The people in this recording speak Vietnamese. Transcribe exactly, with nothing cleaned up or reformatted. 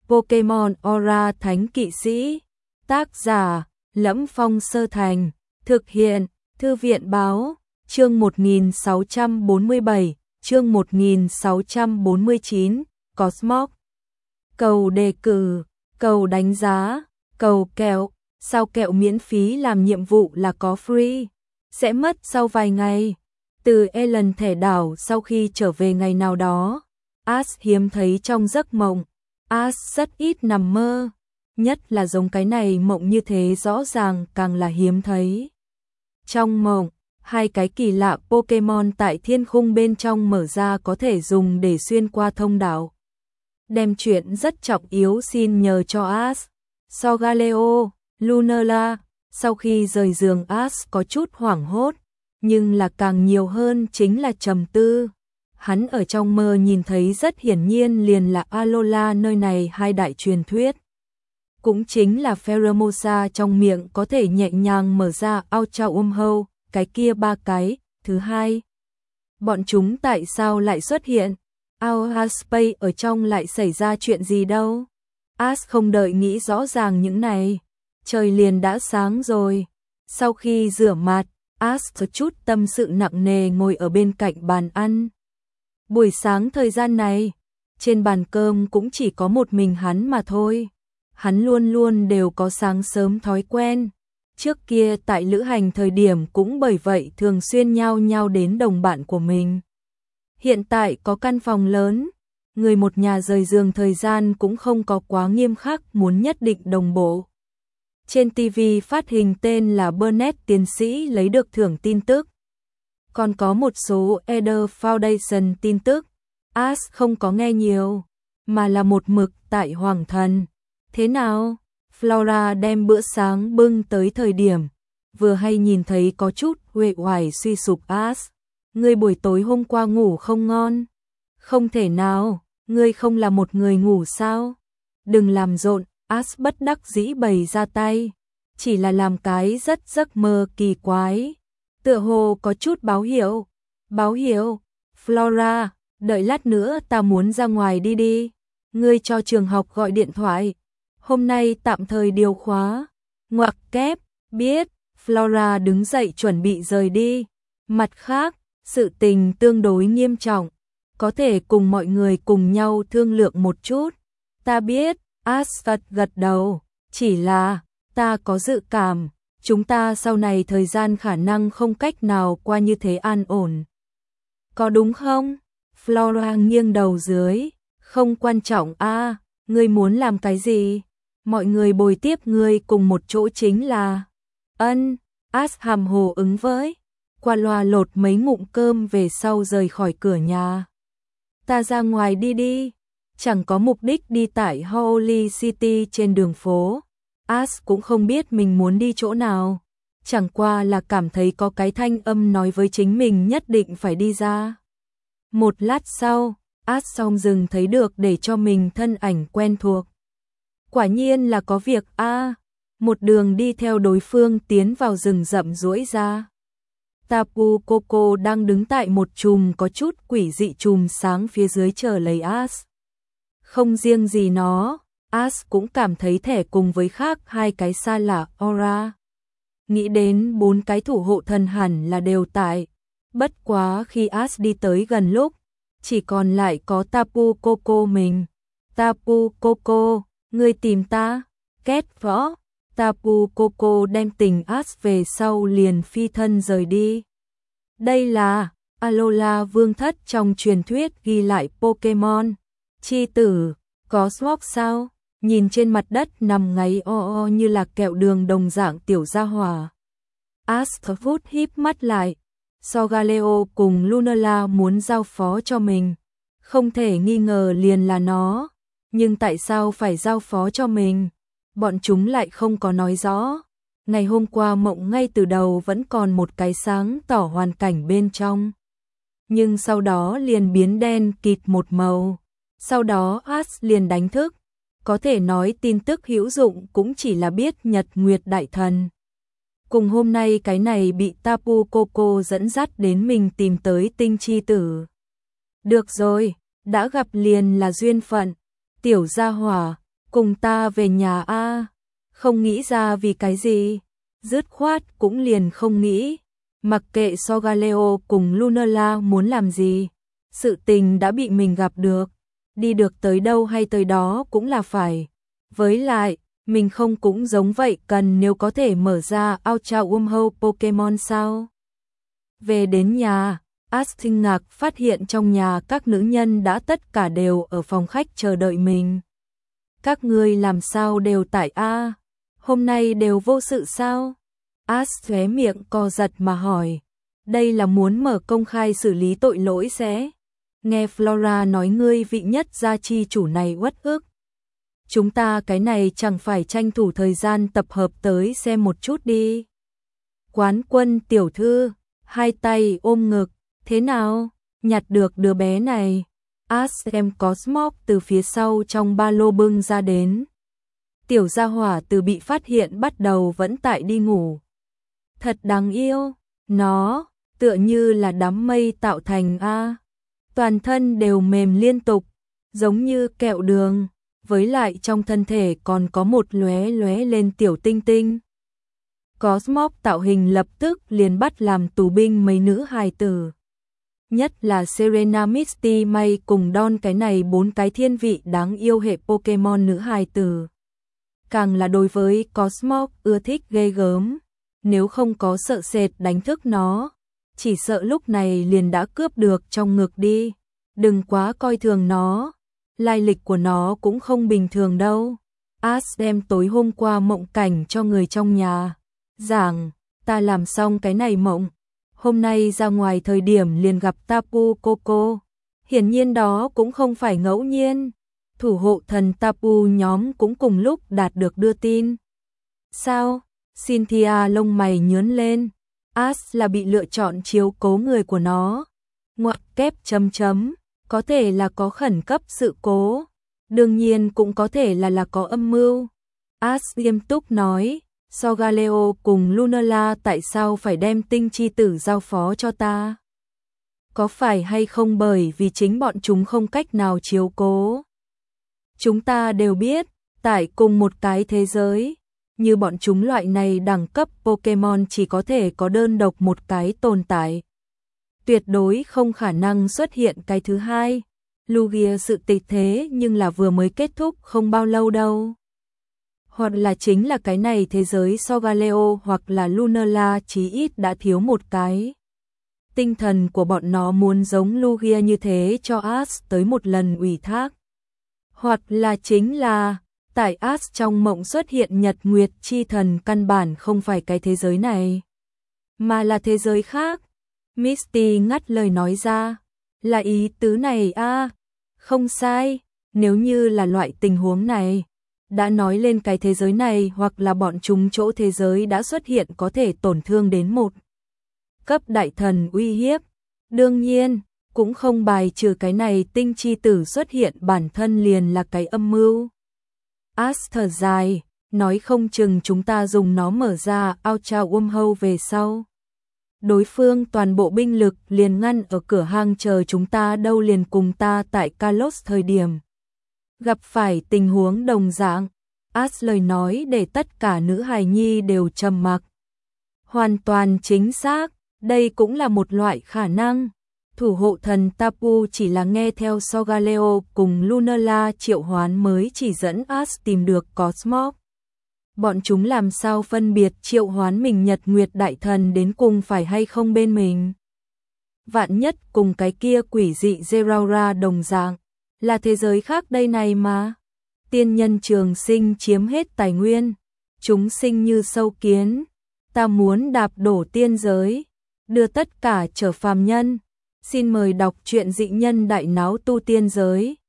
Pokemon Aura Thánh Kỵ Sĩ. Tác giả: Lẫm Phong Sơ Thành. Thực hiện: Thư viện báo. Chương một nghìn sáu trăm bốn mươi bảy, chương một nghìn sáu trăm bốn mươi chín, Cosmos. Cầu đề cử, cầu đánh giá, cầu kẹo. Sao kẹo miễn phí làm nhiệm vụ là có free? Sẽ mất sau vài ngày. Từ Ellen thẻ đảo sau khi trở về ngày nào đó. Ash hiếm thấy trong giấc mộng. Ash rất ít nằm mơ. Nhất là giống cái này mộng như thế rõ ràng càng là hiếm thấy. Trong mộng, hai cái kỳ lạ Pokemon tại thiên khung bên trong mở ra có thể dùng để xuyên qua thông đạo. Đem chuyện rất trọng yếu xin nhờ cho Ash. Solgaleo, Lunala. Sau khi rời giường Ash có chút hoảng hốt, nhưng là càng nhiều hơn chính là trầm tư. Hắn ở trong mơ nhìn thấy rất hiển nhiên liền là Alola nơi này hai đại truyền thuyết. Cũng chính là Pheromosa trong miệng có thể nhẹ nhàng mở ra Ultra Umhou, cái kia ba cái. Thứ hai, bọn chúng tại sao lại xuất hiện? Outer Space ở trong lại xảy ra chuyện gì đâu? Ash không đợi nghĩ rõ ràng những này. Trời liền đã sáng rồi. Sau khi rửa mặt, Ash có chút tâm sự nặng nề ngồi ở bên cạnh bàn ăn. Buổi sáng thời gian này, trên bàn cơm cũng chỉ có một mình hắn mà thôi. Hắn luôn luôn đều có sáng sớm thói quen. Trước kia tại lữ hành thời điểm cũng bởi vậy thường xuyên nhao nhao đến đồng bạn của mình. Hiện tại có căn phòng lớn, người một nhà rời giường thời gian cũng không có quá nghiêm khắc muốn nhất định đồng bộ. Trên ti vi phát hình tên là Burnett tiến sĩ lấy được thưởng tin tức. Còn có một số Eder Foundation tin tức. Ash không có nghe nhiều, mà là một mực tại Hoàng Thần. Thế nào? Flora đem bữa sáng bưng tới thời điểm, vừa hay nhìn thấy có chút uể oải suy sụp Ash. Ngươi buổi tối hôm qua ngủ không ngon? Không thể nào, ngươi không là một người ngủ sao? Đừng làm rộn, Ash bất đắc dĩ bày ra tay. Chỉ là làm cái rất giấc mơ kỳ quái. Tựa hồ có chút báo hiệu. Báo hiệu? Flora, đợi lát nữa ta muốn ra ngoài đi đi. Ngươi cho trường học gọi điện thoại. Hôm nay tạm thời điều khóa. Ngoặc kép, biết. Flora đứng dậy chuẩn bị rời đi. Mặt khác, sự tình tương đối nghiêm trọng. Có thể cùng mọi người cùng nhau thương lượng một chút. Ta biết, Ash gật đầu. Chỉ là, ta có dự cảm, chúng ta sau này thời gian khả năng không cách nào qua như thế an ổn. Có đúng không? Flora nghiêng đầu dưới. Không quan trọng a, à, ngươi muốn làm cái gì? Mọi người bồi tiếp ngươi cùng một chỗ chính là... Ân, Ash hàm hồ ứng với. Qua loa lột mấy ngụm cơm về sau rời khỏi cửa nhà. Ta ra ngoài đi đi. Chẳng có mục đích đi tại Holy City trên đường phố. Ash cũng không biết mình muốn đi chỗ nào. Chẳng qua là cảm thấy có cái thanh âm nói với chính mình nhất định phải đi ra. Một lát sau, Ash xong dừng thấy được để cho mình thân ảnh quen thuộc. Quả nhiên là có việc a. À, một đường đi theo đối phương tiến vào rừng rậm duỗi ra. Tapu Koko đang đứng tại một chùm có chút quỷ dị chùm sáng phía dưới chờ lấy Ash. Không riêng gì nó, Ash cũng cảm thấy thẻ cùng với khác hai cái xa lạ Aura. Nghĩ đến bốn cái thủ hộ thần hẳn là đều tại. Bất quá khi Ash đi tới gần lúc, chỉ còn lại có Tapu Koko mình. Tapu Koko, ngươi tìm ta? Két võ. Tapu Koko đem tình Ash về sau liền phi thân rời đi. Đây là Alola vương thất trong truyền thuyết ghi lại Pokemon. Chi tử, có Swap sao? Nhìn trên mặt đất nằm ngáy o o như là kẹo đường đồng dạng tiểu gia hỏa. Ash phút híp mắt lại. Solgaleo cùng Lunala muốn giao phó cho mình. Không thể nghi ngờ liền là nó. Nhưng tại sao phải giao phó cho mình? Bọn chúng lại không có nói rõ. Ngày hôm qua mộng ngay từ đầu vẫn còn một cái sáng tỏ hoàn cảnh bên trong. Nhưng sau đó liền biến đen kịt một màu. Sau đó Ash liền đánh thức. Có thể nói tin tức hữu dụng cũng chỉ là biết Nhật Nguyệt Đại Thần. Cùng hôm nay cái này bị Tapu Koko dẫn dắt đến mình tìm tới tinh chi tử. Được rồi, đã gặp liền là duyên phận. Tiểu gia hỏa, cùng ta về nhà a. Không nghĩ ra vì cái gì, dứt khoát cũng liền không nghĩ, mặc kệ Sogaleo cùng Lunala muốn làm gì, sự tình đã bị mình gặp được, đi được tới đâu hay tới đó cũng là phải. Với lại, mình không cũng giống vậy cần nếu có thể mở ra Ultra Wormhole Pokemon sao? Về đến nhà, Ash kinh ngạc phát hiện trong nhà các nữ nhân đã tất cả đều ở phòng khách chờ đợi mình. Các ngươi làm sao đều tại A? Hôm nay đều vô sự sao? Ash khóe miệng co giật mà hỏi. Đây là muốn mở công khai xử lý tội lỗi sẽ. Nghe Flora nói ngươi vị nhất gia chi chủ này uất ức. Chúng ta cái này chẳng phải tranh thủ thời gian tập hợp tới xem một chút đi. Quán Quân tiểu thư, hai tay ôm ngực, thế nào? Nhặt được đứa bé này. Ash em có Smoke từ phía sau trong ba lô bưng ra đến. Tiểu gia hỏa từ bị phát hiện bắt đầu vẫn tại đi ngủ. Thật đáng yêu, nó tựa như là đám mây tạo thành a. Toàn thân đều mềm liên tục, giống như kẹo đường, với lại trong thân thể còn có một lóe lóe lên tiểu tinh tinh. Có Smoke tạo hình lập tức liền bắt làm tù binh mấy nữ hài tử. Nhất là Serena, Misty, May cùng Dawn cái này bốn cái thiên vị đáng yêu hệ Pokemon nữ hài tử. Càng là đối với Cosmos ưa thích ghê gớm, nếu không có sợ sệt đánh thức nó, chỉ sợ lúc này liền đã cướp được trong ngực đi. Đừng quá coi thường nó, lai lịch của nó cũng không bình thường đâu. Ash đem tối hôm qua mộng cảnh cho người trong nhà, giảng, ta làm xong cái này mộng, hôm nay ra ngoài thời điểm liền gặp Tapu Koko. Hiển nhiên đó cũng không phải ngẫu nhiên. Thủ hộ thần Tapu nhóm cũng cùng lúc đạt được đưa tin. Sao? Cynthia lông mày nhướng lên. Ash là bị lựa chọn chiếu cố người của nó. Ngoặc kép chấm chấm. Có thể là có khẩn cấp sự cố. Đương nhiên cũng có thể là là có âm mưu. Ash nghiêm túc nói. Sogaleo cùng Lunala tại sao phải đem tinh chi tử giao phó cho ta? Có phải hay không bởi vì chính bọn chúng không cách nào chiếu cố? Chúng ta đều biết, tại cùng một cái thế giới, như bọn chúng loại này đẳng cấp Pokemon chỉ có thể có đơn độc một cái tồn tại. Tuyệt đối không khả năng xuất hiện cái thứ hai. Lugia sự tịch thế nhưng là vừa mới kết thúc không bao lâu đâu. Hoặc là chính là cái này thế giới Sogaleo hoặc là Lunala chí ít đã thiếu một cái. Tinh thần của bọn nó muốn giống Lugia như thế cho Ash tới một lần ủy thác. Hoặc là chính là, tại Ash trong mộng xuất hiện Nhật Nguyệt chi thần căn bản không phải cái thế giới này, mà là thế giới khác. Misty ngắt lời nói ra, là ý tứ này a, à, không sai, nếu như là loại tình huống này, đã nói lên cái thế giới này hoặc là bọn chúng chỗ thế giới đã xuất hiện có thể tổn thương đến một cấp đại thần uy hiếp. Đương nhiên, cũng không bài trừ cái này tinh chi tử xuất hiện bản thân liền là cái âm mưu. Ash thở dài, nói không chừng chúng ta dùng nó mở ra Ultra Wormhole về sau. Đối phương toàn bộ binh lực liền ngăn ở cửa hang chờ chúng ta đâu, liền cùng ta tại Kalos thời điểm gặp phải tình huống đồng dạng. Ash lời nói để tất cả nữ hài nhi đều trầm mặc. Hoàn toàn chính xác, đây cũng là một loại khả năng. Thủ hộ thần Tapu chỉ là nghe theo Sogaleo cùng Lunala triệu hoán mới chỉ dẫn Ash tìm được Cosmos. Bọn chúng làm sao phân biệt triệu hoán mình Nhật Nguyệt đại thần đến cùng phải hay không bên mình? Vạn nhất cùng cái kia quỷ dị Zeraora đồng dạng, là thế giới khác đây này mà. Tiên nhân trường sinh chiếm hết tài nguyên, chúng sinh như sâu kiến, ta muốn đạp đổ tiên giới, đưa tất cả trở phàm nhân. Xin mời đọc truyện Dị Nhân Đại Náo Tu Tiên Giới.